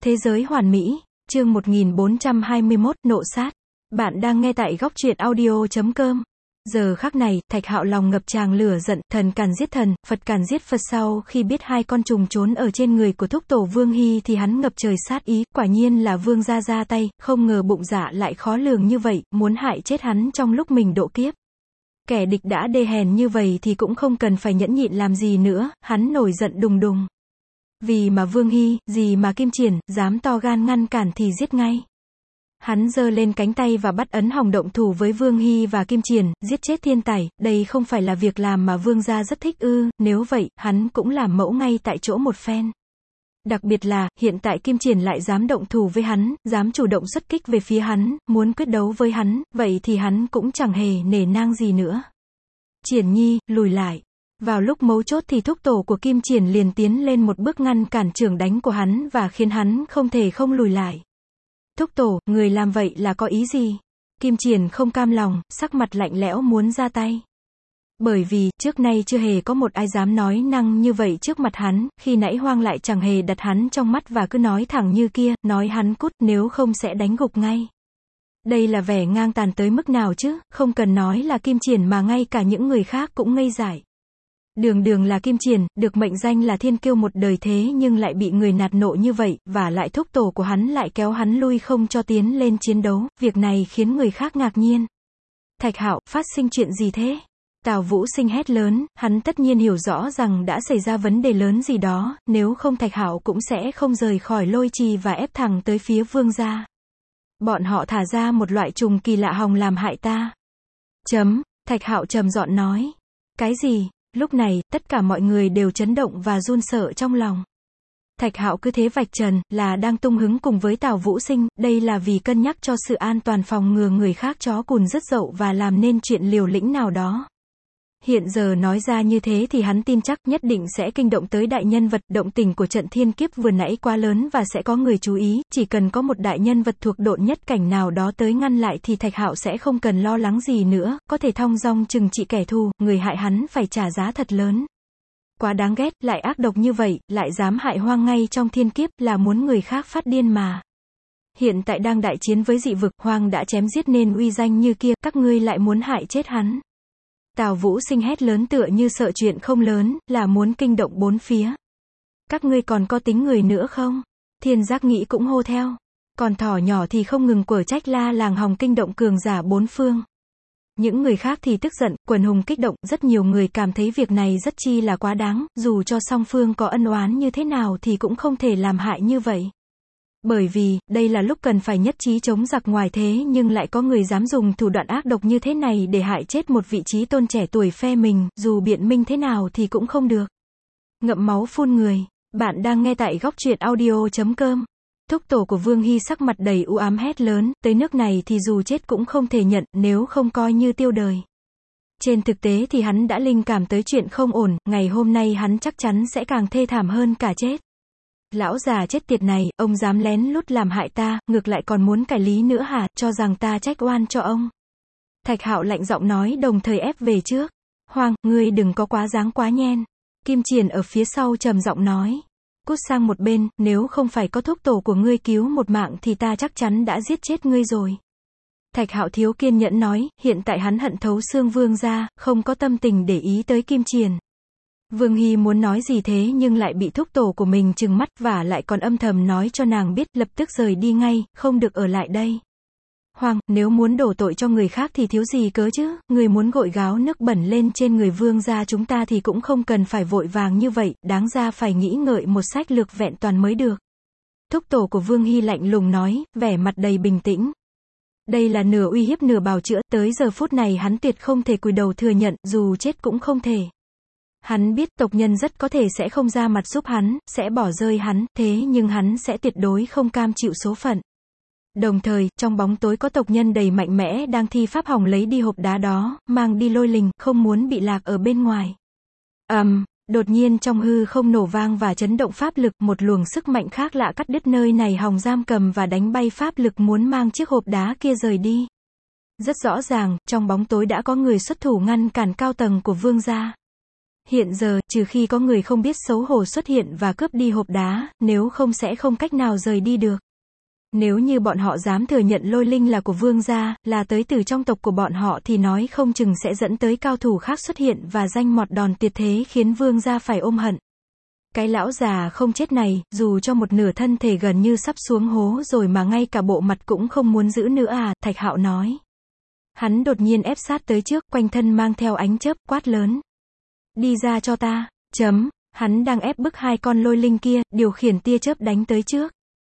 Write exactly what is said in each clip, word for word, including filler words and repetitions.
Thế giới hoàn mỹ, chương một nghìn bốn trăm hai mươi mốt, nộ sát. Bạn đang nghe tại góc truyện audio chấm com. Giờ khắc này, Thạch Hạo lòng ngập tràn lửa giận, thần càn giết thần, Phật càn giết Phật. Sau khi biết hai con trùng trốn ở trên người của thúc tổ Vương Hy thì hắn ngập trời sát ý, quả nhiên là Vương gia ra tay, không ngờ bụng dạ lại khó lường như vậy, muốn hại chết hắn trong lúc mình độ kiếp. Kẻ địch đã đê hèn như vậy thì cũng không cần phải nhẫn nhịn làm gì nữa, hắn nổi giận đùng đùng. Vì mà Vương Hy, gì mà Kim Triển, dám to gan ngăn cản thì giết ngay. Hắn giơ lên cánh tay và bắt ấn hồng động thủ với Vương Hy và Kim Triển, giết chết thiên tài, đây không phải là việc làm mà Vương gia rất thích ư, nếu vậy, hắn cũng làm mẫu ngay tại chỗ một phen. Đặc biệt là, hiện tại Kim Triển lại dám động thủ với hắn, dám chủ động xuất kích về phía hắn, muốn quyết đấu với hắn, vậy thì hắn cũng chẳng hề nể nang gì nữa. Triển Nhi, lùi lại. Vào lúc mấu chốt thì thúc tổ của Kim Triển liền tiến lên một bước ngăn cản chưởng đánh của hắn và khiến hắn không thể không lùi lại. Thúc tổ, người làm vậy là có ý gì? Kim Triển không cam lòng, sắc mặt lạnh lẽo muốn ra tay. Bởi vì, trước nay chưa hề có một ai dám nói năng như vậy trước mặt hắn, khi nãy Hoang lại chẳng hề đặt hắn trong mắt và cứ nói thẳng như kia, nói hắn cút, nếu không sẽ đánh gục ngay. Đây là vẻ ngang tàn tới mức nào chứ, không cần nói là Kim Triển mà ngay cả những người khác cũng ngây dại. Đường đường là Kim Triển, được mệnh danh là thiên kiêu một đời thế nhưng lại bị người nạt nộ như vậy, và lại thúc tổ của hắn lại kéo hắn lui không cho tiến lên chiến đấu, việc này khiến người khác ngạc nhiên. Thạch Hạo, phát sinh chuyện gì thế? Tào Vũ Sinh hét lớn, hắn tất nhiên hiểu rõ rằng đã xảy ra vấn đề lớn gì đó, nếu không Thạch Hạo cũng sẽ không rời khỏi lôi trì và ép thẳng tới phía Vương gia. Bọn họ thả ra một loại trùng kỳ lạ hòng làm hại ta. Chấm, Thạch Hạo trầm giọng nói. Cái gì? Lúc này, tất cả mọi người đều chấn động và run sợ trong lòng. Thạch Hạo cứ thế vạch trần, là đang tung hứng cùng với Tào Vũ Sinh, đây là vì cân nhắc cho sự an toàn phòng ngừa người khác chó cùn rứt dậu và làm nên chuyện liều lĩnh nào đó. Hiện giờ nói ra như thế thì hắn tin chắc nhất định sẽ kinh động tới đại nhân vật, động tình của trận thiên kiếp vừa nãy quá lớn và sẽ có người chú ý, chỉ cần có một đại nhân vật thuộc độn nhất cảnh nào đó tới ngăn lại thì Thạch Hạo sẽ không cần lo lắng gì nữa, có thể thong dong trừng trị kẻ thù, người hại hắn phải trả giá thật lớn. Quá đáng ghét, lại ác độc như vậy, lại dám hại Hoang ngay trong thiên kiếp, là muốn người khác phát điên mà. Hiện tại đang đại chiến với dị vực, Hoang đã chém giết nên uy danh như kia, các ngươi lại muốn hại chết hắn. Tào Vũ Sinh hét lớn tựa như sợ chuyện không lớn, là muốn kinh động bốn phía. Các ngươi còn có tính người nữa không? Thiên Giác Nghĩ cũng hô theo. Còn thỏ nhỏ thì không ngừng quở trách la làng hòng kinh động cường giả bốn phương. Những người khác thì tức giận, quần hùng kích động, rất nhiều người cảm thấy việc này rất chi là quá đáng, dù cho song phương có ân oán như thế nào thì cũng không thể làm hại như vậy. Bởi vì, đây là lúc cần phải nhất trí chống giặc ngoài thế nhưng lại có người dám dùng thủ đoạn ác độc như thế này để hại chết một vị trí tôn trẻ tuổi phe mình, dù biện minh thế nào thì cũng không được. Ngậm máu phun người. Bạn đang nghe tại góc truyện audio chấm com. Thúc tổ của Vương Hy sắc mặt đầy u ám hét lớn, tới nước này thì dù chết cũng không thể nhận, nếu không coi như tiêu đời. Trên thực tế thì hắn đã linh cảm tới chuyện không ổn, ngày hôm nay hắn chắc chắn sẽ càng thê thảm hơn cả chết. Lão già chết tiệt này, ông dám lén lút làm hại ta, ngược lại còn muốn cải lý nữa hả, cho rằng ta trách oan cho ông. Thạch Hạo lạnh giọng nói đồng thời ép về trước. Hoang, ngươi đừng có quá dáng quá nhen. Kim Triển ở phía sau trầm giọng nói. Cút sang một bên, nếu không phải có thúc tổ của ngươi cứu một mạng thì ta chắc chắn đã giết chết ngươi rồi. Thạch Hạo thiếu kiên nhẫn nói, hiện tại hắn hận thấu xương Vương gia, không có tâm tình để ý tới Kim Triển. Vương Hy muốn nói gì thế nhưng lại bị thúc tổ của mình trừng mắt và lại còn âm thầm nói cho nàng biết, lập tức rời đi ngay, không được ở lại đây. Hoang, nếu muốn đổ tội cho người khác thì thiếu gì cớ chứ, người muốn gội gáo nước bẩn lên trên người Vương gia chúng ta thì cũng không cần phải vội vàng như vậy, đáng ra phải nghĩ ngợi một sách lược vẹn toàn mới được. Thúc tổ của Vương Hy lạnh lùng nói, vẻ mặt đầy bình tĩnh. Đây là nửa uy hiếp nửa bào chữa, tới giờ phút này hắn tuyệt không thể cúi đầu thừa nhận, dù chết cũng không thể. Hắn biết tộc nhân rất có thể sẽ không ra mặt giúp hắn, sẽ bỏ rơi hắn, thế nhưng hắn sẽ tuyệt đối không cam chịu số phận. Đồng thời, trong bóng tối có tộc nhân đầy mạnh mẽ đang thi pháp hòng lấy đi hộp đá đó, mang đi lôi linh, không muốn bị lạc ở bên ngoài. ầm, um, đột nhiên trong hư không nổ vang và chấn động pháp lực, một luồng sức mạnh khác lạ cắt đứt nơi này hòng giam cầm và đánh bay pháp lực muốn mang chiếc hộp đá kia rời đi. Rất rõ ràng, trong bóng tối đã có người xuất thủ ngăn cản cao tầng của Vương gia. Hiện giờ, trừ khi có người không biết xấu hổ xuất hiện và cướp đi hộp đá, nếu không sẽ không cách nào rời đi được. Nếu như bọn họ dám thừa nhận lôi linh là của vương gia, là tới từ trong tộc của bọn họ thì nói không chừng sẽ dẫn tới cao thủ khác xuất hiện và danh mọt đòn tuyệt thế khiến vương gia phải ôm hận. Cái lão già không chết này, dù cho một nửa thân thể gần như sắp xuống hố rồi mà ngay cả bộ mặt cũng không muốn giữ nữa à, Thạch Hạo nói. Hắn đột nhiên ép sát tới trước, quanh thân mang theo ánh chớp, quát lớn. Đi ra cho ta, chấm, hắn đang ép bức hai con lôi linh kia, điều khiển tia chớp đánh tới trước.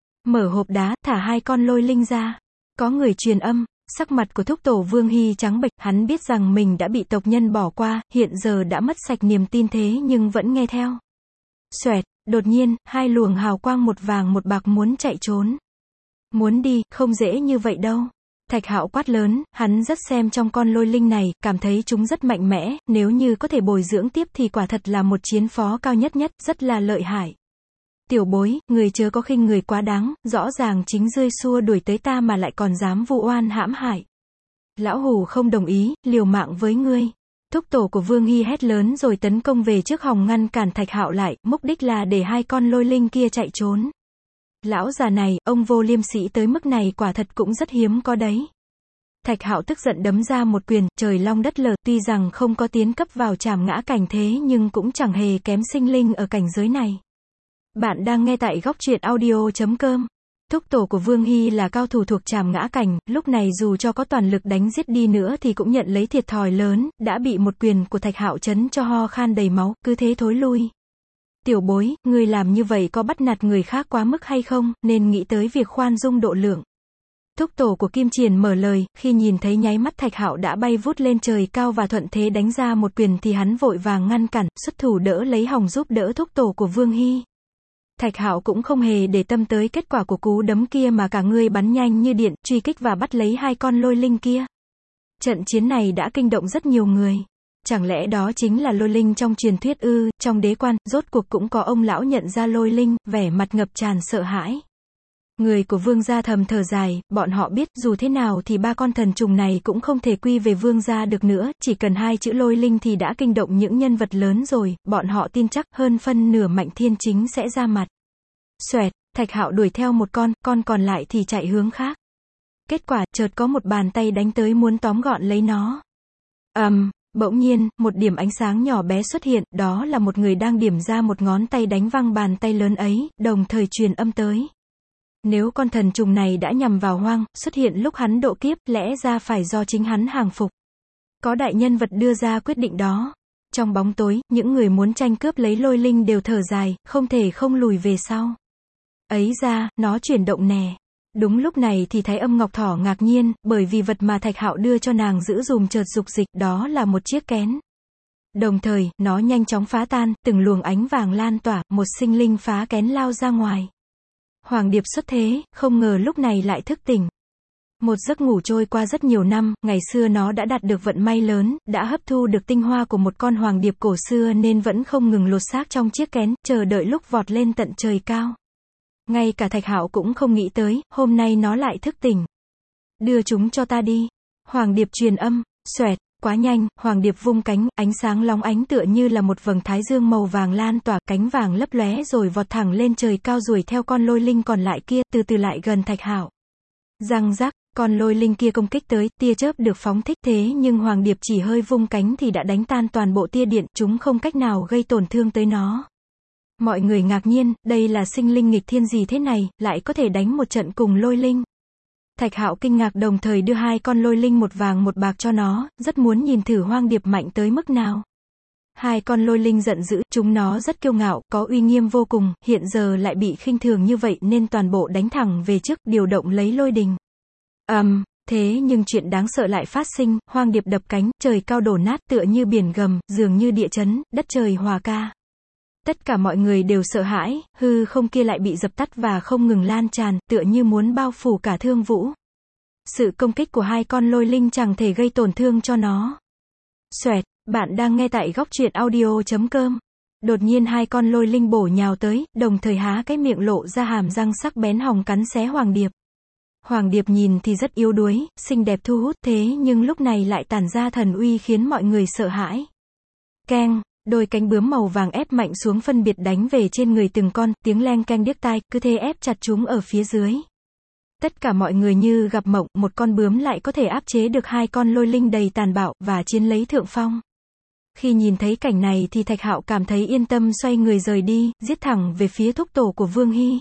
Mở hộp đá, thả hai con lôi linh ra. Có người truyền âm, sắc mặt của thúc tổ Vương Hy trắng bệch, hắn biết rằng mình đã bị tộc nhân bỏ qua, hiện giờ đã mất sạch niềm tin thế nhưng vẫn nghe theo. Xoẹt, đột nhiên, hai luồng hào quang một vàng một bạc muốn chạy trốn. Muốn đi, không dễ như vậy đâu. Thạch Hạo quát lớn, hắn rất xem trong con lôi linh này, cảm thấy chúng rất mạnh mẽ, nếu như có thể bồi dưỡng tiếp thì quả thật là một chiến phó cao nhất nhất, rất là lợi hại. Tiểu bối, người chớ có khinh người quá đáng, rõ ràng chính ngươi xua đuổi tới ta mà lại còn dám vu oan hãm hại. Lão Hủ không đồng ý, liều mạng với ngươi. Thúc tổ của Vương Hy hét lớn rồi tấn công về trước hòng ngăn cản Thạch Hạo lại, mục đích là để hai con lôi linh kia chạy trốn. Lão già này, ông vô liêm sỉ tới mức này quả thật cũng rất hiếm có đấy. Thạch Hạo tức giận đấm ra một quyền, trời long đất lở, tuy rằng không có tiến cấp vào trảm ngã cảnh thế nhưng cũng chẳng hề kém sinh linh ở cảnh giới này. Bạn đang nghe tại góc truyện audio chấm com. Thúc tổ của Vương Hy là cao thủ thuộc trảm ngã cảnh, lúc này dù cho có toàn lực đánh giết đi nữa thì cũng nhận lấy thiệt thòi lớn, đã bị một quyền của Thạch Hạo chấn cho ho khan đầy máu, cứ thế thối lui. Tiểu bối, ngươi làm như vậy có bắt nạt người khác quá mức hay không, nên nghĩ tới việc khoan dung độ lượng. Thúc tổ của Kim Triển mở lời, khi nhìn thấy nháy mắt Thạch Hạo đã bay vút lên trời cao và thuận thế đánh ra một quyền thì hắn vội vàng ngăn cản, xuất thủ đỡ lấy hòng giúp đỡ thúc tổ của Vương Hy. Thạch Hạo cũng không hề để tâm tới kết quả của cú đấm kia mà cả người bắn nhanh như điện, truy kích và bắt lấy hai con lôi linh kia. Trận chiến này đã kinh động rất nhiều người. Chẳng lẽ đó chính là lôi linh trong truyền thuyết ư? Trong đế quan, rốt cuộc cũng có ông lão nhận ra lôi linh, vẻ mặt ngập tràn sợ hãi. Người của vương gia thầm thở dài, bọn họ biết dù thế nào thì ba con thần trùng này cũng không thể quy về vương gia được nữa, chỉ cần hai chữ lôi linh thì đã kinh động những nhân vật lớn rồi, bọn họ tin chắc hơn phân nửa Mạnh Thiên Chính sẽ ra mặt. Xoẹt, Thạch Hạo đuổi theo một con, con còn lại thì chạy hướng khác. Kết quả, chợt có một bàn tay đánh tới muốn tóm gọn lấy nó. ầm, um, bỗng nhiên, một điểm ánh sáng nhỏ bé xuất hiện, đó là một người đang điểm ra một ngón tay đánh văng bàn tay lớn ấy, đồng thời truyền âm tới. Nếu con thần trùng này đã nhằm vào Hoang, xuất hiện lúc hắn độ kiếp, lẽ ra phải do chính hắn hàng phục. Có đại nhân vật đưa ra quyết định đó. Trong bóng tối, những người muốn tranh cướp lấy lôi linh đều thở dài, không thể không lùi về sau. Ấy ra, nó chuyển động nè. Đúng lúc này thì Thái Âm Ngọc Thỏ ngạc nhiên, bởi vì vật mà Thạch Hạo đưa cho nàng giữ dùm chợt dục dịch, đó là một chiếc kén. Đồng thời, nó nhanh chóng phá tan, từng luồng ánh vàng lan tỏa, một sinh linh phá kén lao ra ngoài. Hoàng Điệp xuất thế, không ngờ lúc này lại thức tỉnh. Một giấc ngủ trôi qua rất nhiều năm, ngày xưa nó đã đạt được vận may lớn, đã hấp thu được tinh hoa của một con hoàng điệp cổ xưa nên vẫn không ngừng lột xác trong chiếc kén, chờ đợi lúc vọt lên tận trời cao. Ngay cả Thạch Hạo cũng không nghĩ tới, hôm nay nó lại thức tỉnh. Đưa chúng cho ta đi. Hoàng Điệp truyền âm, xoẹt, quá nhanh, Hoàng Điệp vung cánh, ánh sáng lóng ánh tựa như là một vầng thái dương màu vàng lan tỏa, cánh vàng lấp lóe rồi vọt thẳng lên trời cao đuổi theo con lôi linh còn lại kia, từ từ lại gần Thạch Hạo. Răng rắc, con lôi linh kia công kích tới, tia chớp được phóng thích thế nhưng Hoàng Điệp chỉ hơi vung cánh thì đã đánh tan toàn bộ tia điện, chúng không cách nào gây tổn thương tới nó. Mọi người ngạc nhiên, đây là sinh linh nghịch thiên gì thế này, lại có thể đánh một trận cùng lôi linh. Thạch Hạo kinh ngạc đồng thời đưa hai con lôi linh một vàng một bạc cho nó, rất muốn nhìn thử Hoang Điệp mạnh tới mức nào. Hai con lôi linh giận dữ, chúng nó rất kiêu ngạo, có uy nghiêm vô cùng, hiện giờ lại bị khinh thường như vậy nên toàn bộ đánh thẳng về trước, điều động lấy lôi đình. ầm, um, thế nhưng chuyện đáng sợ lại phát sinh, Hoang Điệp đập cánh, trời cao đổ nát tựa như biển gầm, dường như địa chấn, đất trời hòa ca. Tất cả mọi người đều sợ hãi, hư không kia lại bị dập tắt và không ngừng lan tràn, tựa như muốn bao phủ cả Thương Vũ. Sự công kích của hai con lôi linh chẳng thể gây tổn thương cho nó. Xoẹt, bạn đang nghe tại góc truyện audio chấm com. Đột nhiên hai con lôi linh bổ nhào tới, đồng thời há cái miệng lộ ra hàm răng sắc bén hòng cắn xé Hoàng Điệp. Hoàng Điệp nhìn thì rất yếu đuối, xinh đẹp thu hút thế nhưng lúc này lại tản ra thần uy khiến mọi người sợ hãi. Keng, Đôi cánh bướm màu vàng ép mạnh xuống phân biệt đánh về trên người từng con, tiếng leng keng điếc tai, cứ thế ép chặt chúng ở phía dưới. Tất cả mọi người như gặp mộng, một con bướm lại có thể áp chế được hai con lôi linh đầy tàn bạo, và chiến lấy thượng phong. Khi nhìn thấy cảnh này thì Thạch Hạo cảm thấy yên tâm xoay người rời đi, giết thẳng về phía thúc tổ của Vương Hy.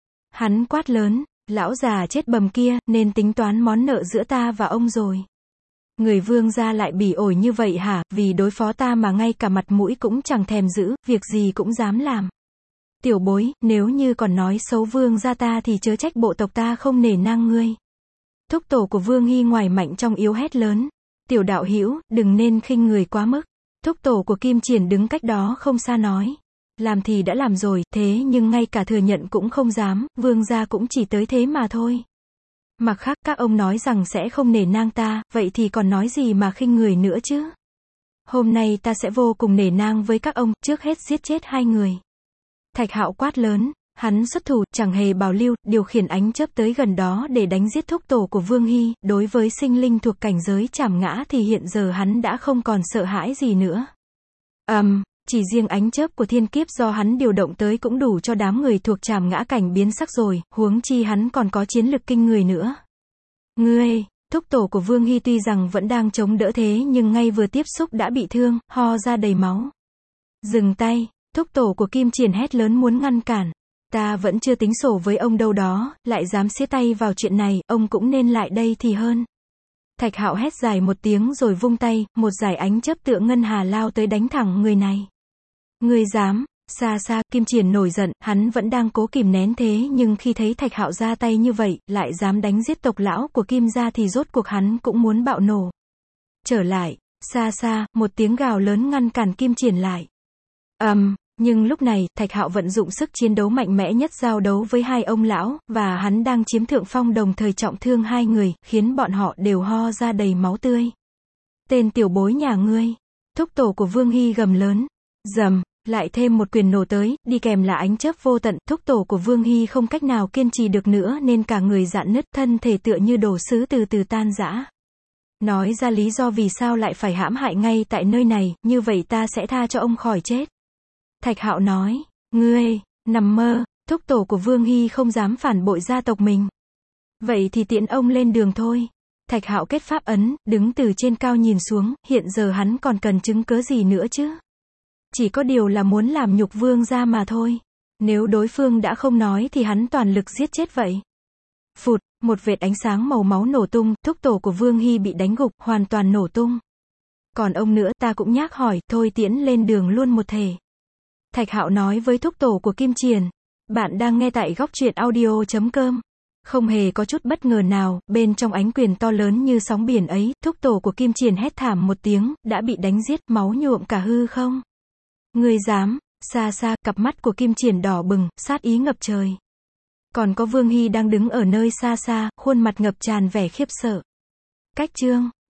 Hắn quát lớn, lão già chết bầm kia, nên tính toán món nợ giữa ta và ông rồi. Người Vương gia lại bỉ ổi như vậy hả, vì đối phó ta mà ngay cả mặt mũi cũng chẳng thèm giữ, việc gì cũng dám làm. Tiểu bối, nếu như còn nói xấu Vương gia ta thì chớ trách bộ tộc ta không nể nang ngươi. Thúc tổ của Vương Hy ngoài mạnh trong yếu hét lớn. Tiểu đạo hữu, đừng nên khinh người quá mức. Thúc tổ của Kim Triển đứng cách đó không xa nói. Làm thì đã làm rồi, thế nhưng ngay cả thừa nhận cũng không dám, Vương gia cũng chỉ tới thế mà thôi. Mặt khác các ông nói rằng sẽ không nể nang ta, vậy thì còn nói gì mà khinh người nữa chứ. Hôm nay ta sẽ vô cùng nể nang với các ông, trước hết giết chết hai người. Thạch Hạo quát lớn, hắn xuất thủ, chẳng hề bảo lưu, điều khiển ánh chớp tới gần đó để đánh giết thúc tổ của Vương Hy. Đối với sinh linh thuộc cảnh giới trảm ngã thì hiện giờ hắn đã không còn sợ hãi gì nữa. Ầm, um, chỉ riêng ánh chớp của thiên kiếp do hắn điều động tới cũng đủ cho đám người thuộc trảm ngã cảnh biến sắc rồi, huống chi hắn còn có chiến lực kinh người nữa. Ngươi, thúc tổ của Vương Hy tuy rằng vẫn đang chống đỡ thế nhưng ngay vừa tiếp xúc đã bị thương, ho ra đầy máu. Dừng tay. Thúc tổ của Kim Triển hét lớn muốn ngăn cản. Ta vẫn chưa tính sổ với ông đâu đó, lại dám xía tay vào chuyện này, ông cũng nên lại đây thì hơn. Thạch Hạo hét dài một tiếng rồi vung tay, một dải ánh chớp tựa ngân hà lao tới đánh thẳng người này. Ngươi dám, xa xa, Kim Triển nổi giận, hắn vẫn đang cố kìm nén thế nhưng khi thấy Thạch Hạo ra tay như vậy, lại dám đánh giết tộc lão của Kim gia thì rốt cuộc hắn cũng muốn bạo nổ. Trở lại, xa xa, một tiếng gào lớn ngăn cản Kim Triển lại. Ầm. Um, Nhưng lúc này, Thạch Hạo vận dụng sức chiến đấu mạnh mẽ nhất giao đấu với hai ông lão, và hắn đang chiếm thượng phong đồng thời trọng thương hai người, khiến bọn họ đều ho ra đầy máu tươi. Tên tiểu bối nhà ngươi. Thúc tổ của Vương Hy gầm lớn. Rầm, lại thêm một quyền nổ tới, đi kèm là ánh chớp vô tận, thúc tổ của Vương Hy không cách nào kiên trì được nữa nên cả người rạn nứt, thân thể tựa như đồ sứ từ từ tan rã. Nói ra lý do vì sao lại phải hãm hại ngay tại nơi này, như vậy ta sẽ tha cho ông khỏi chết. Thạch Hạo nói, ngươi, nằm mơ, thúc tổ của Vương Hy không dám phản bội gia tộc mình. Vậy thì tiễn ông lên đường thôi. Thạch Hạo kết pháp ấn, đứng từ trên cao nhìn xuống, hiện giờ hắn còn cần chứng cớ gì nữa chứ? Chỉ có điều là muốn làm nhục Vương gia mà thôi. Nếu đối phương đã không nói thì hắn toàn lực giết chết vậy. Phụt, một vệt ánh sáng màu máu nổ tung, thúc tổ của Vương Hy bị đánh gục, hoàn toàn nổ tung. Còn ông nữa, ta cũng nhác hỏi, thôi tiễn lên đường luôn một thể. Thạch Hạo nói với thúc tổ của Kim Triển. Bạn đang nghe tại góc truyện audio chấm com. Không hề có chút bất ngờ nào, bên trong ánh quyền to lớn như sóng biển ấy, thúc tổ của Kim Triển hét thảm một tiếng, đã bị đánh giết, máu nhuộm cả hư không. Ngươi dám, xa xa, cặp mắt của Kim Triển đỏ bừng, sát ý ngập trời. Còn có Vương Hy đang đứng ở nơi xa xa, khuôn mặt ngập tràn vẻ khiếp sợ. Cách chương